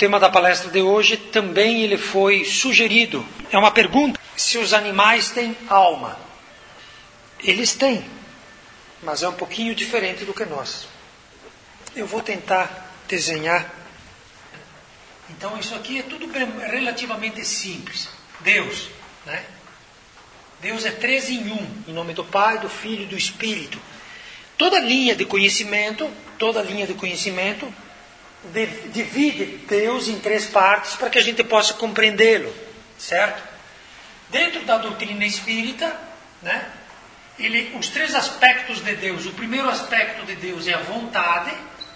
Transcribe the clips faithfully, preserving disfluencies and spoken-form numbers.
tema da palestra de hoje também ele foi sugerido. É uma pergunta: se os animais têm alma? Eles têm, mas é um pouquinho diferente do que nós. Eu vou tentar desenhar. Então isso aqui é tudo relativamente simples. Deus, né? Deus é três em um, em nome do Pai, do Filho e do Espírito. Toda linha de conhecimento, toda linha de conhecimento divide Deus em três partes para que a gente possa compreendê-lo, certo? Dentro da doutrina espírita, né, ele, os três aspectos de Deus: o primeiro aspecto de Deus é a vontade,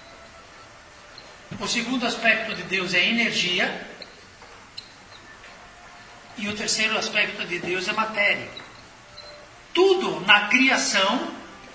o segundo aspecto de Deus é a energia, e o terceiro aspecto de Deus é a matéria. Tudo na criação,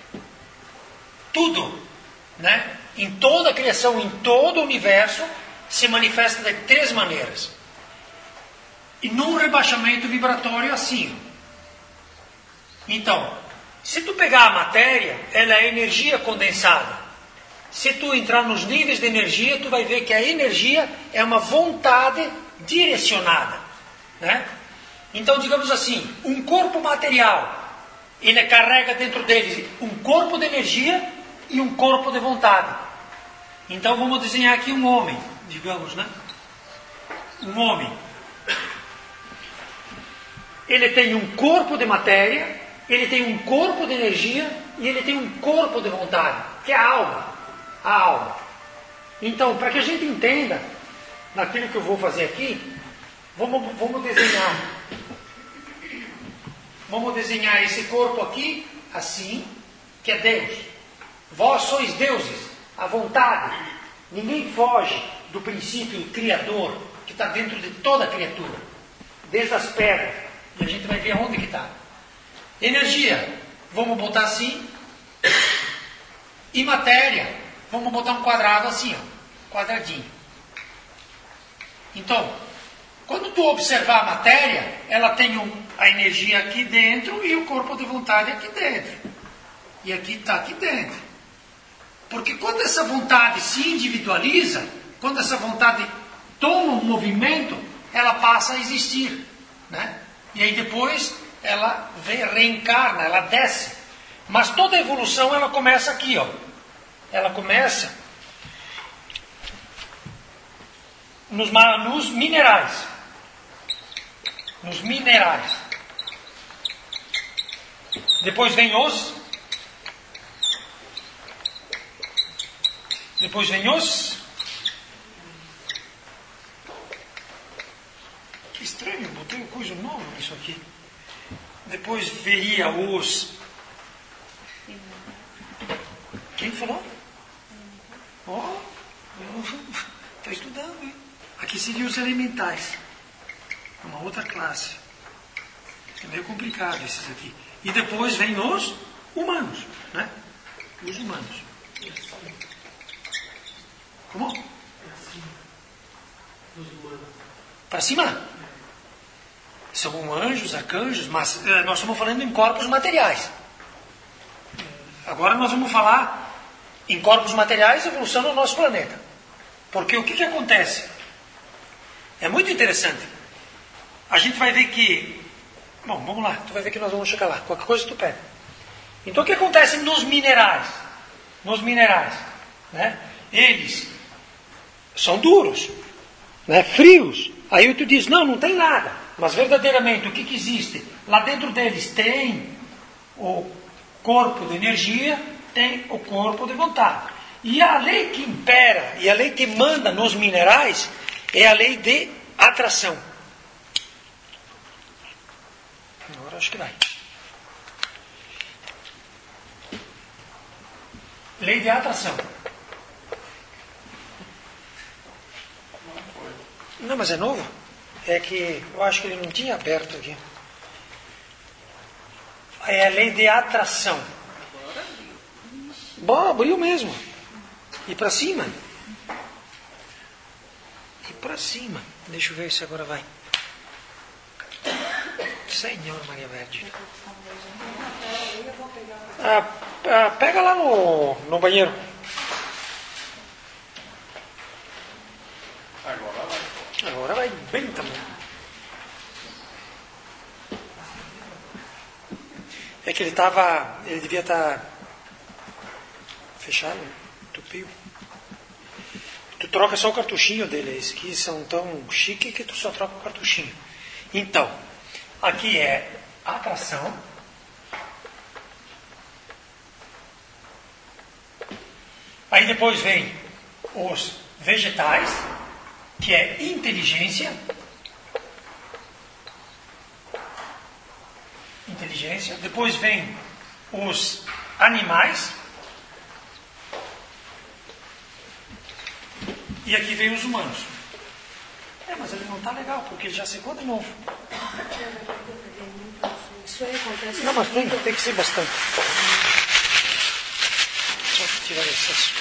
tudo, né, em toda a criação, em todo o universo, se manifesta de três maneiras. E num rebaixamento vibratório assim. Então, se tu pegar a matéria, ela é energia condensada. Se tu entrar nos níveis de energia, tu vai ver que a energia é uma vontade direcionada, né? Então, digamos assim, um corpo material, ele carrega dentro dele um corpo de energia e um corpo de vontade. Então vamos desenhar aqui um homem, digamos, né? Um homem. Ele tem um corpo de matéria, ele tem um corpo de energia e ele tem um corpo de vontade, que é a alma. A alma. Então, para que a gente entenda naquilo que eu vou fazer aqui, vamos, vamos desenhar. Vamos desenhar esse corpo aqui, assim, que é Deus. Vós sois deuses, a vontade. Ninguém foge do princípio criador que está dentro de toda a criatura, desde as pedras. E a gente vai ver onde que está. Energia, vamos botar assim. E matéria, vamos botar um quadrado assim, ó, quadradinho. Então, quando tu observar a matéria, ela tem um, a energia aqui dentro e o corpo de vontade aqui dentro. E aqui está aqui dentro. Porque quando essa vontade se individualiza, quando essa vontade toma um movimento, ela passa a existir, né? E aí depois ela vem, reencarna, ela desce. Mas toda a evolução ela começa aqui, ó. Ela começa nos, nos minerais. Nos minerais. Depois vem os. Depois vem os. Que estranho, botei uma coisa nova nisso aqui. Depois veria os. Quem falou? Ó, oh, está estudando, hein? Aqui seriam os elementais. Uma outra classe. É meio complicado esses aqui. E depois vem os humanos, né? Os humanos. Como? Para cima? São anjos, arcanjos, mas eh, nós estamos falando em corpos materiais. Agora nós vamos falar em corpos materiais e evolução no nosso planeta. Porque o que, que acontece? É muito interessante. A gente vai ver que... Bom, vamos lá. Tu vai ver que nós vamos chegar lá. Qualquer coisa tu pega. Então o que acontece nos minerais? Nos minerais, né? Eles são duros, né? Frios. Aí tu diz, não, não tem nada. Mas verdadeiramente o que, que existe? Lá dentro deles tem o corpo de energia, tem o corpo de vontade. E a lei que impera, e a lei que manda nos minerais, é a lei de atração. Agora acho que vai. Lei de atração. Não, mas é novo? É que eu acho que ele não tinha aberto aqui. É a lei de atração. Bom, abriu mesmo. E para cima. E para cima. Deixa eu ver se agora vai. Senhor Maria Verde. Ah, ah, pega lá no, no banheiro. Agora agora vai bem também. É que ele estava, ele devia estar fechado, né? Entupiu. Tu troca só o cartuchinho dele, esses aqui são tão chique que tu só troca o cartuchinho. Então, aqui é a atração. Aí depois vem os vegetais, que é inteligência. Inteligência. Depois vem os animais. E aqui vem os humanos. É, mas ele não está legal, porque ele já secou de novo. Isso aí acontece. Não, mas tem, tem que ser bastante. Só tirar o excesso.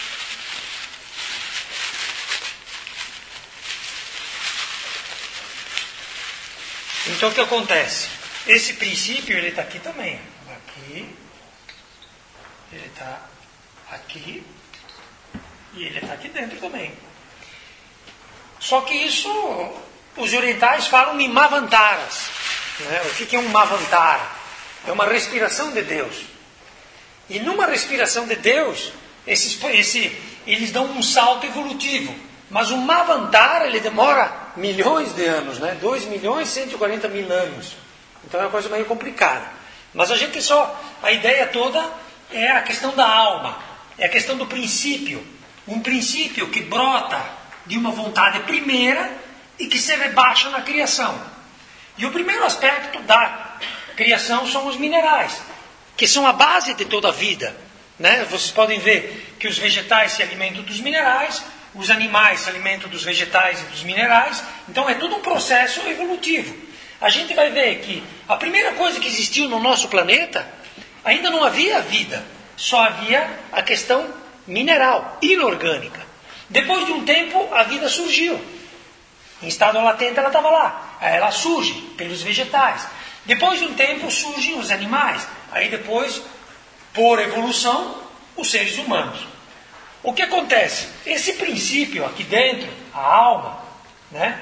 Então o que acontece? Esse princípio ele está aqui também. Aqui. Ele está aqui. E ele está aqui dentro também. Só que isso, os orientais falam em Mavantaras. Né? O que é um Mavantara? É uma respiração de Deus. E numa respiração de Deus, esses, esse, eles dão um salto evolutivo. Mas o Mavantara, ele demora milhões de anos, né? dois milhões e cento e quarenta mil anos. Então é uma coisa meio complicada. Mas a gente só, a ideia toda é a questão da alma. É a questão do princípio. Um princípio que brota de uma vontade primeira e que se rebaixa na criação. E o primeiro aspecto da criação são os minerais, que são a base de toda a vida. Né? Vocês podem ver que os vegetais se alimentam dos minerais, os animais se alimentam dos vegetais e dos minerais. Então é todo um processo evolutivo. A gente vai ver que a primeira coisa que existiu no nosso planeta, ainda não havia vida, só havia a questão mineral, inorgânica. Depois de um tempo, a vida surgiu. Em estado latente ela estava lá. Aí ela surge pelos vegetais. Depois de um tempo, surgem os animais. Aí depois, por evolução, os seres humanos. O que acontece? Esse princípio aqui dentro, a alma, né?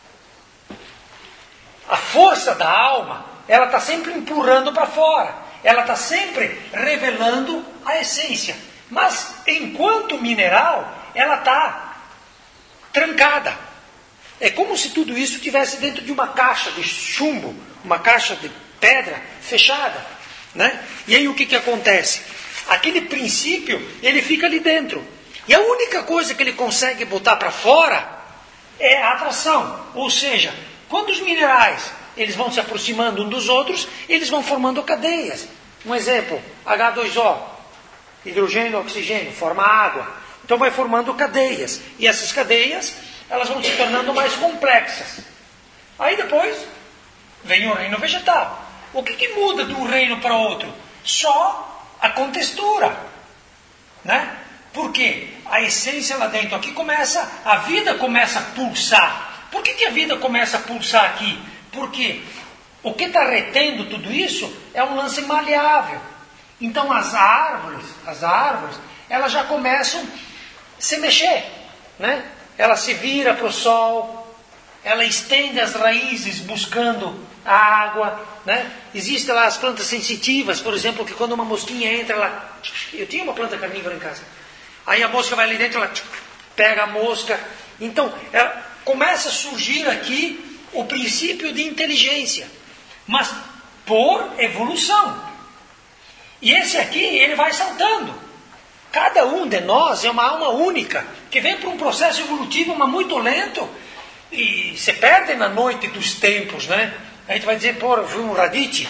A força da alma, ela está sempre empurrando para fora. Ela está sempre revelando a essência. Mas, enquanto mineral, ela está trancada. É como se tudo isso estivesse dentro de uma caixa de chumbo, uma caixa de pedra fechada. Né? E aí o que, que acontece? Aquele princípio, ele fica ali dentro. E a única coisa que ele consegue botar para fora é a atração. Ou seja, quando os minerais eles vão se aproximando um dos outros, eles vão formando cadeias. Um exemplo, agá dois ó. Hidrogênio, oxigênio, forma água. Então vai formando cadeias. E essas cadeias, elas vão se tornando mais complexas. Aí depois, vem o reino vegetal. O que, que muda de um reino para outro? Só a contextura. Né? Por quê? A essência lá dentro aqui começa, a vida começa a pulsar. Por que, que a vida começa a pulsar aqui? Porque o que está retendo tudo isso é um lance maleável. Então as árvores, as árvores, elas já começam a se mexer, né? Ela se vira para o sol, ela estende as raízes buscando a água, né? Existem lá as plantas sensitivas, por exemplo, que quando uma mosquinha entra, ela... Eu tinha uma planta carnívora em casa. Aí a mosca vai ali dentro, ela pega a mosca. Então, ela começa a surgir aqui o princípio de inteligência, mas por evolução. E esse aqui, ele vai saltando. Cada um de nós é uma alma única, que vem por um processo evolutivo, mas muito lento, e se perde na noite dos tempos, né? A gente vai dizer, pô, eu fui um Raditz.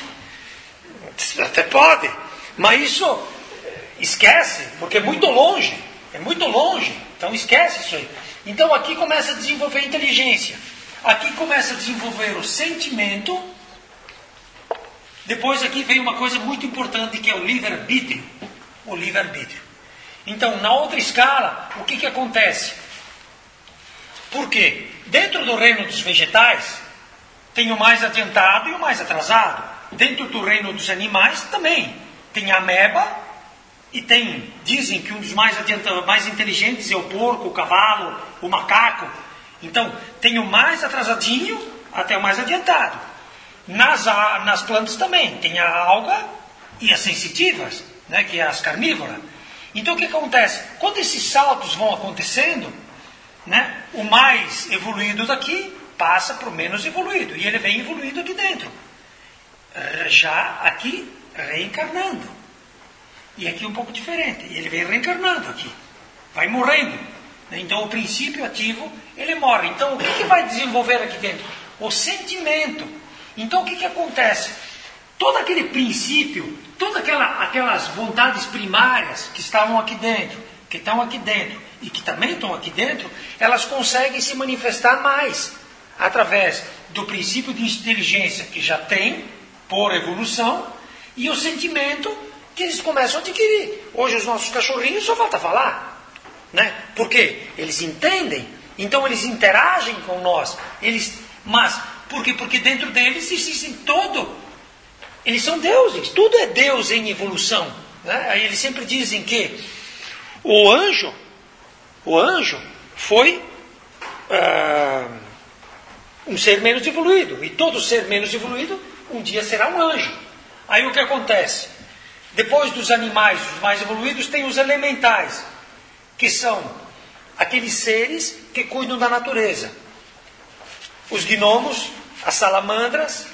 Até pode, mas isso esquece, porque é muito longe, é muito longe, então esquece isso aí. Então aqui começa a desenvolver a inteligência, aqui começa a desenvolver o sentimento. Depois aqui vem uma coisa muito importante, que é o livre-arbítrio. O livre-arbítrio. Então, na outra escala, o que, que acontece? Por quê? Dentro do reino dos vegetais, tem o mais adiantado e o mais atrasado. Dentro do reino dos animais, também. Tem a ameba e tem... Dizem que um dos mais adiantados, mais inteligentes é o porco, o cavalo, o macaco. Então, tem o mais atrasadinho até o mais adiantado. Nas, nas plantas também, tem a alga e as sensitivas, né, que é as carnívoras. Então, o que acontece? Quando esses saltos vão acontecendo, né, o mais evoluído daqui passa para o menos evoluído. E ele vem evoluindo aqui dentro. Já aqui, reencarnando. E aqui um pouco diferente. Ele vem reencarnando aqui. Vai morrendo. Então, o princípio ativo, ele morre. Então, o que, que vai desenvolver aqui dentro? O sentimento. Então, o que, que acontece? Todo aquele princípio, todas aquela, aquelas vontades primárias que estavam aqui dentro, que estão aqui dentro e que também estão aqui dentro, elas conseguem se manifestar mais através do princípio de inteligência que já tem, por evolução, e o sentimento que eles começam a adquirir. Hoje os nossos cachorrinhos só falta falar, né? Por quê? Eles entendem, então eles interagem com nós, eles, mas por quê? Porque dentro deles existem todo, eles são deuses, tudo é Deus em evolução, né? Eles sempre dizem que o anjo, o anjo foi uh, um ser menos evoluído, e todo ser menos evoluído um dia será um anjo. Aí o que acontece? Depois dos animais, os mais evoluídos, tem os elementais, que são aqueles seres que cuidam da natureza. Os gnomos, as salamandras,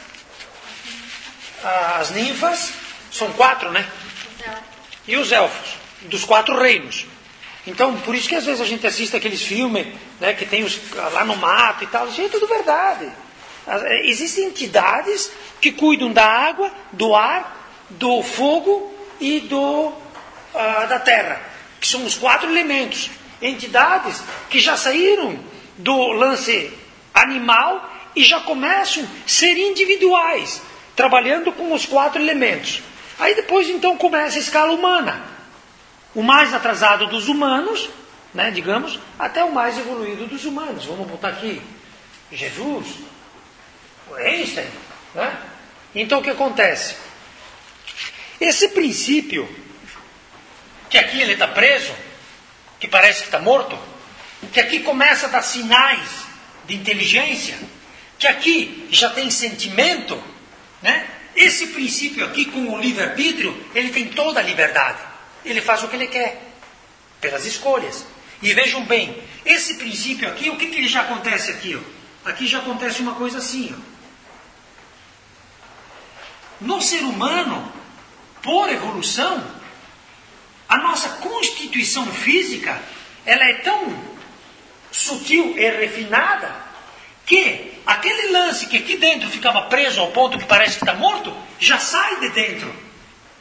as ninfas, são quatro, né? E os elfos, dos quatro reinos. Então, por isso que às vezes a gente assiste aqueles filmes, né, que tem os, lá no mato e tal, isso é tudo verdade. Existem entidades que cuidam da água, do ar, do fogo e do, uh, da terra, que são os quatro elementos. Entidades que já saíram do lance animal e já começam a ser individuais, trabalhando com os quatro elementos. Aí depois então começa a escala humana. O mais atrasado dos humanos, né, digamos, até o mais evoluído dos humanos. Vamos botar aqui Jesus, Einstein, né? Então o que acontece? Esse princípio, que aqui ele está preso, que parece que está morto, que aqui começa a dar sinais de inteligência, que aqui já tem sentimento, né? Esse princípio aqui, com o livre-arbítrio, ele tem toda a liberdade. Ele faz o que ele quer, pelas escolhas. E vejam bem, esse princípio aqui, o que, que já acontece aqui? Ó? Aqui já acontece uma coisa assim. Ó. No ser humano, por evolução, a nossa constituição física, ela é tão sutil e refinada, que aquele lance que aqui dentro ficava preso ao ponto que parece que está morto, já sai de dentro.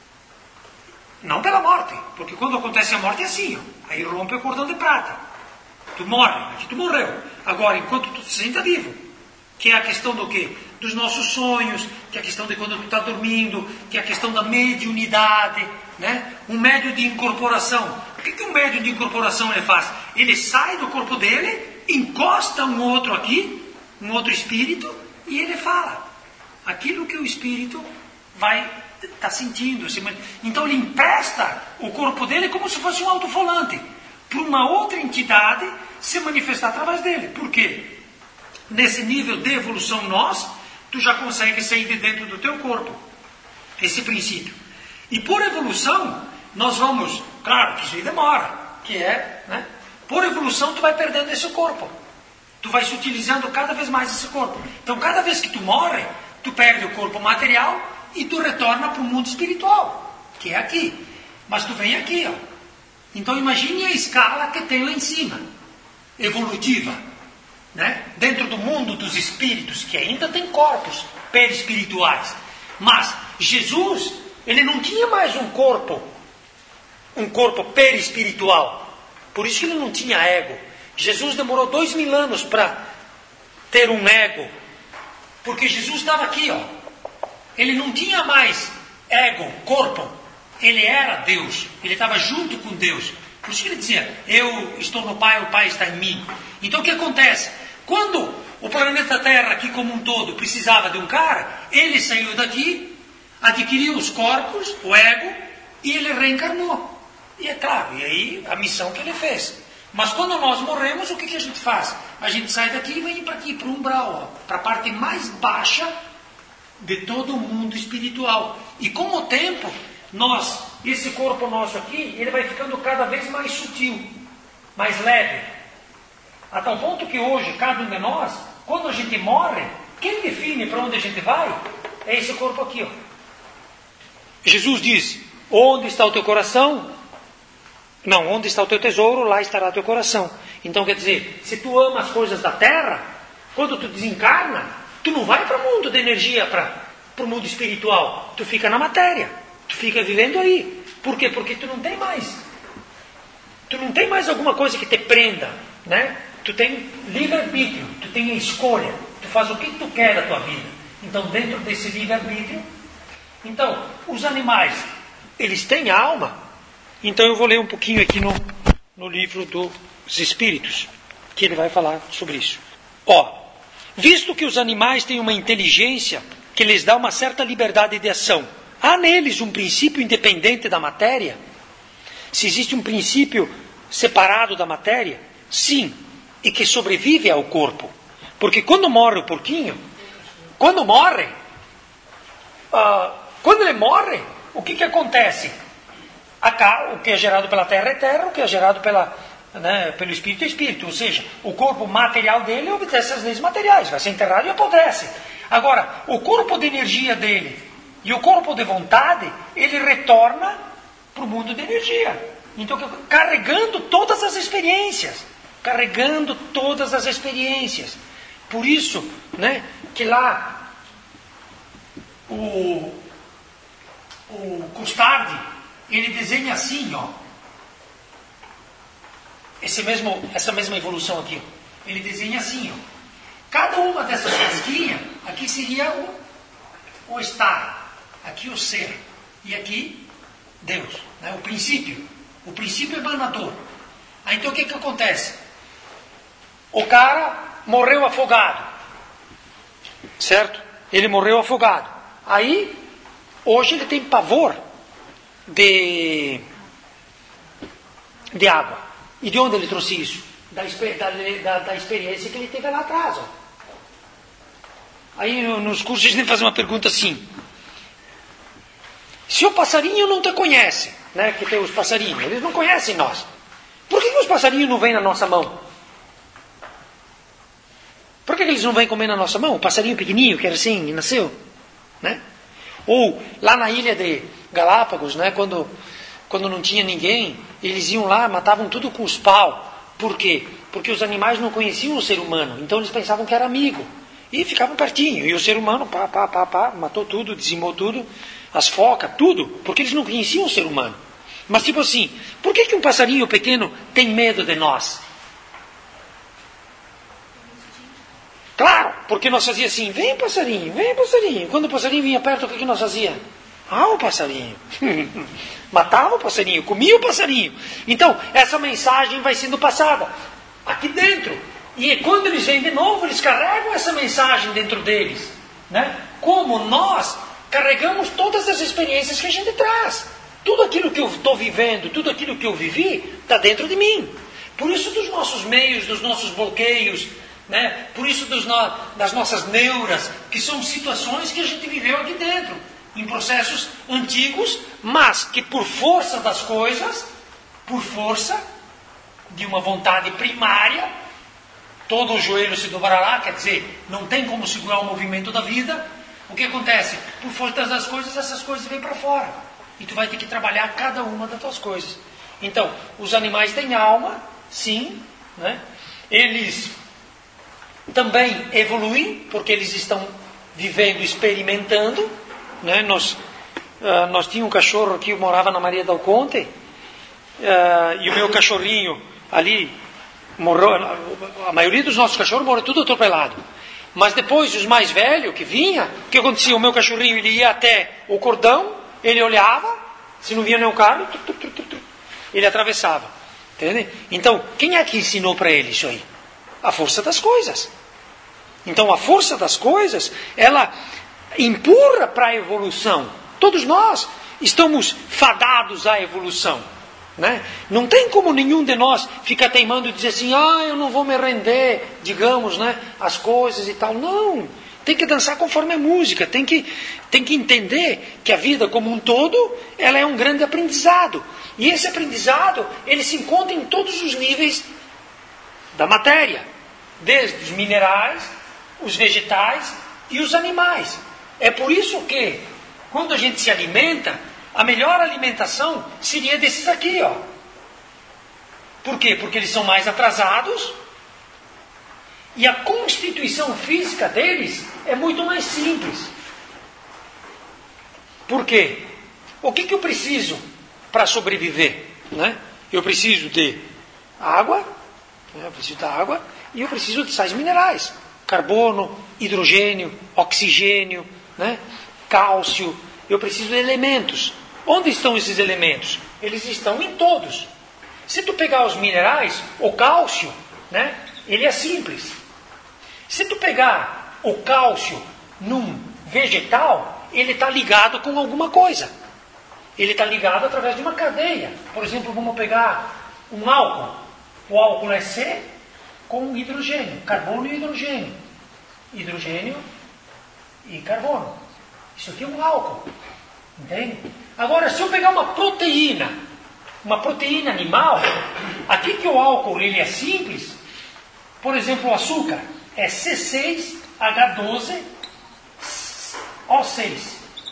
Não pela morte, porque quando acontece a morte é assim, ó, aí rompe o cordão de prata. Tu morre, aqui tu morreu. Agora, enquanto tu te senta vivo, que é a questão do quê? Dos nossos sonhos, que é a questão de quando tu está dormindo, que é a questão da mediunidade, né? Um médium de incorporação. O que, que um médium de incorporação ele faz? Ele sai do corpo dele, encosta um outro aqui, um outro espírito, e ele fala aquilo que o espírito vai estar sentindo. Então ele empresta o corpo dele como se fosse um alto-falante para uma outra entidade se manifestar através dele. Por quê? Nesse nível de evolução nós, tu já consegue sair de dentro do teu corpo. Esse princípio. E por evolução, nós vamos, claro que isso aí demora, que é, né? Por evolução tu vai perdendo esse corpo. Tu vai se utilizando cada vez mais esse corpo. Então cada vez que tu morre, tu perde o corpo material e tu retorna para o mundo espiritual, que é aqui. Mas tu vem aqui, ó. Então imagine a escala que tem lá em cima, evolutiva, né? Dentro do mundo dos espíritos, que ainda tem corpos perispirituais. Mas Jesus, ele não tinha mais um corpo, um corpo perispiritual. Por isso que ele não tinha ego. Jesus demorou dois mil anos para ter um ego. Porque Jesus estava aqui, ó. Ele não tinha mais ego, corpo. Ele era Deus. Ele estava junto com Deus. Por isso que ele dizia, eu estou no Pai, o Pai está em mim. Então o que acontece? Quando o planeta Terra aqui como um todo precisava de um cara, ele saiu daqui, adquiriu os corpos, o ego, e ele reencarnou. E é claro, e aí a missão que ele fez. Mas quando nós morremos, o que, que a gente faz? A gente sai daqui e vem para aqui, para o umbral, para a parte mais baixa de todo o mundo espiritual. E com o tempo, nós, esse corpo nosso aqui, ele vai ficando cada vez mais sutil, mais leve. A tal ponto que hoje, cada um de nós, quando a gente morre, quem define para onde a gente vai é esse corpo aqui. Ó. Jesus diz, onde está o teu coração? Não, onde está o teu tesouro, lá estará o teu coração. Então quer dizer, se tu ama as coisas da terra, quando tu desencarna, tu não vai para o mundo de energia, para o mundo espiritual. Tu fica na matéria, tu fica vivendo aí. Por quê? Porque tu não tem mais. Tu não tem mais alguma coisa que te prenda, né? Tu tem livre-arbítrio, tu tem a escolha. Tu faz o que tu quer da tua vida. Então dentro desse livre-arbítrio, então os animais, eles têm alma. Então eu vou ler um pouquinho aqui no, no livro dos Espíritos, que ele vai falar sobre isso. Ó, visto que os animais têm uma inteligência que lhes dá uma certa liberdade de ação, há neles um princípio independente da matéria? Se existe um princípio separado da matéria? Sim, e que sobrevive ao corpo. Porque quando morre o porquinho, quando morre, uh, quando ele morre, o que, que acontece? A, o que é gerado pela terra é terra, o que é gerado pela, né, pelo espírito é espírito. Ou seja, o corpo material dele obedece às leis materiais, vai ser enterrado e apodrece. Agora, o corpo de energia dele e o corpo de vontade, ele retorna para o mundo de energia. Então, carregando todas as experiências. Carregando todas as experiências. Por isso, né, que lá o, o Custardi, ele desenha assim, ó, esse mesmo, essa mesma evolução aqui. Ele desenha assim, ó. Cada uma dessas casquinhas, aqui seria o, o estar, aqui o ser, e aqui Deus, né, o princípio. O princípio emanador. Aí então o que, que acontece? O cara morreu afogado, certo? Ele morreu afogado. Aí, hoje ele tem pavor de, de água. E de onde ele trouxe isso? Da, da, da experiência que ele teve lá atrás. Ó. Aí nos cursos a gente faz uma pergunta assim. Se o passarinho não te conhece, né, que tem os passarinhos, eles não conhecem nós. Por que, que os passarinhos não vêm na nossa mão? Por que, que eles não vêm comer na nossa mão? O passarinho pequenininho, que era assim, nasceu. Né? Ou lá na ilha de Galápagos, né, quando, quando não tinha ninguém, eles iam lá, matavam tudo com os pau. Por quê? Porque os animais não conheciam o ser humano, então eles pensavam que era amigo. E ficavam pertinho. E o ser humano, pá, pá, pá, pá, matou tudo, dizimou tudo, as focas, tudo, porque eles não conheciam o ser humano. Mas tipo assim, por que, que um passarinho pequeno tem medo de nós? Claro, porque nós fazíamos assim, vem passarinho, vem passarinho. Quando o passarinho vinha perto, o que, que nós fazíamos? Ah, o passarinho. Matava o passarinho, comia o passarinho. Então, essa mensagem vai sendo passada aqui dentro. E quando eles vêm de novo, eles carregam essa mensagem dentro deles. Né? Como nós carregamos todas as experiências que a gente traz. Tudo aquilo que eu estou vivendo, tudo aquilo que eu vivi, está dentro de mim. Por isso dos nossos meios, dos nossos bloqueios, né? Por isso dos no... das nossas neuras, que são situações que a gente viveu aqui dentro, em processos antigos, mas que por força das coisas, por força de uma vontade primária, todo o joelho se dobrará, quer dizer, não tem como segurar o movimento da vida. O que acontece? Por força das coisas, essas coisas vêm para fora. E tu vai ter que trabalhar cada uma das tuas coisas. Então, os animais têm alma, sim, né? Eles também evoluem, porque eles estão vivendo, experimentando. Né? Nós, uh, nós tínhamos um cachorro que morava na Maria del Conte, uh, e o meu cachorrinho ali morreu. A maioria dos nossos cachorros morreu tudo atropelado. Mas depois, os mais velhos que vinha, o que acontecia? O meu cachorrinho ele ia até o cordão, ele olhava, se não via nenhum carro, tu, tu, tu, tu, ele atravessava. Entende? Então, quem é que ensinou para ele isso aí? A força das coisas. Então, a força das coisas, ela empurra para a evolução. Todos nós estamos fadados à evolução. Né? Não tem como nenhum de nós ficar teimando e dizer assim, ah, eu não vou me render, digamos, né, às coisas e tal. Não, tem que dançar conforme a música, tem que, tem que entender que a vida como um todo, ela é um grande aprendizado. E esse aprendizado, ele se encontra em todos os níveis da matéria, desde os minerais, os vegetais e os animais. É por isso que, quando a gente se alimenta, a melhor alimentação seria desses aqui, ó. Por quê? Porque eles são mais atrasados e a constituição física deles é muito mais simples. Por quê? O que, que eu preciso para sobreviver? Né? Eu preciso de água, né? Eu preciso da água e eu preciso de sais minerais. Carbono, hidrogênio, oxigênio, né? Cálcio. Eu preciso de elementos. Onde estão esses elementos? Eles estão em todos. Se tu pegar os minerais, o cálcio, né, ele é simples. Se tu pegar o cálcio num vegetal, ele está ligado com alguma coisa. Ele está ligado através de uma cadeia. Por exemplo, vamos pegar um álcool. O álcool é C com hidrogênio, carbono e hidrogênio. Hidrogênio e carbono. Isso aqui é um álcool. Entende? Agora, se eu pegar uma proteína, uma proteína animal, aqui que o álcool ele é simples, por exemplo, o açúcar é C seis H doze O seis.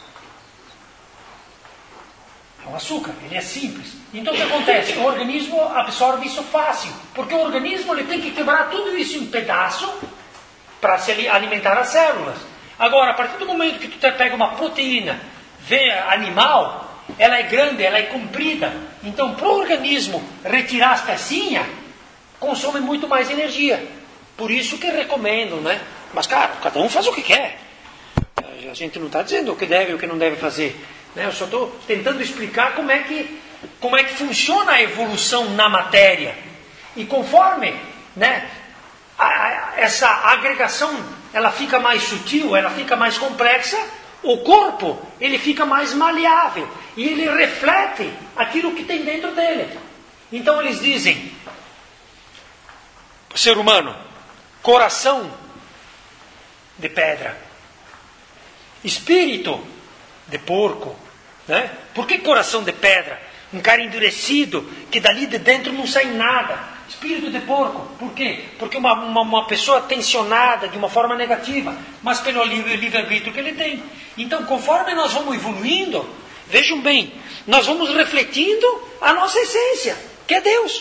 É um açúcar, ele é simples. Então o que acontece? O organismo absorve isso fácil, porque o organismo ele tem que quebrar tudo isso em pedaço para se alimentar as células. Agora, a partir do momento que tu pega uma proteína animal, ela é grande, ela é comprida. Então, para o organismo retirar as pecinhas, consome muito mais energia. Por isso que recomendo, né? Mas, cara, cada um faz o que quer. A gente não está dizendo o que deve e o que não deve fazer. Né? Eu só estou tentando explicar como é, que, como é que funciona a evolução na matéria. E conforme, né, a, a, essa agregação ela fica mais sutil, ela fica mais complexa, o corpo ele fica mais maleável e ele reflete aquilo que tem dentro dele. Então eles dizem, o ser humano, coração de pedra, espírito de porco, né? Por que coração de pedra? Um cara endurecido que dali de dentro não sai nada. Espírito de porco. Por quê? Porque uma, uma, uma pessoa tensionada de uma forma negativa, mas pelo livre-arbítrio que ele tem. Então, conforme nós vamos evoluindo, vejam bem, nós vamos refletindo a nossa essência, que é Deus.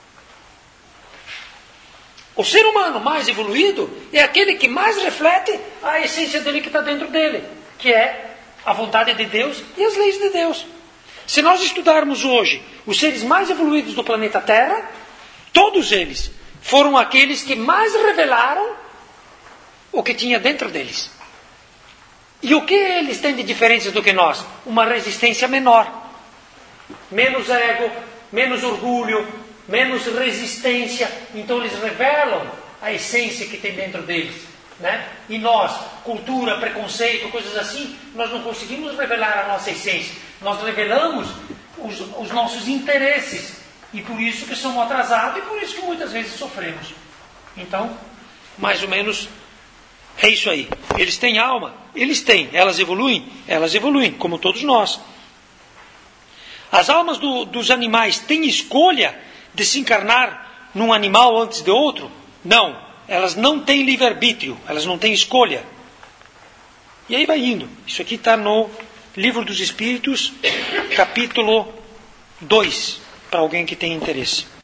O ser humano mais evoluído é aquele que mais reflete a essência dele que está dentro dele, que é a vontade de Deus e as leis de Deus. Se nós estudarmos hoje os seres mais evoluídos do planeta Terra, todos eles foram aqueles que mais revelaram o que tinha dentro deles. E o que eles têm de diferenças do que nós? Uma resistência menor. Menos ego, menos orgulho, menos resistência. Então eles revelam a essência que tem dentro deles. Né? E nós, cultura, preconceito, coisas assim, nós não conseguimos revelar a nossa essência. Nós revelamos os, os nossos interesses. E por isso que somos atrasados e por isso que muitas vezes sofremos. Então, mais ou menos, é isso aí. Eles têm alma? Eles têm. Elas evoluem? Elas evoluem, como todos nós. As almas do, dos animais têm escolha de se encarnar num animal antes de outro? Não. Elas não têm livre-arbítrio. Elas não têm escolha. E aí vai indo. Isso aqui está no Livro dos Espíritos, capítulo dois. Para alguém que tem interesse.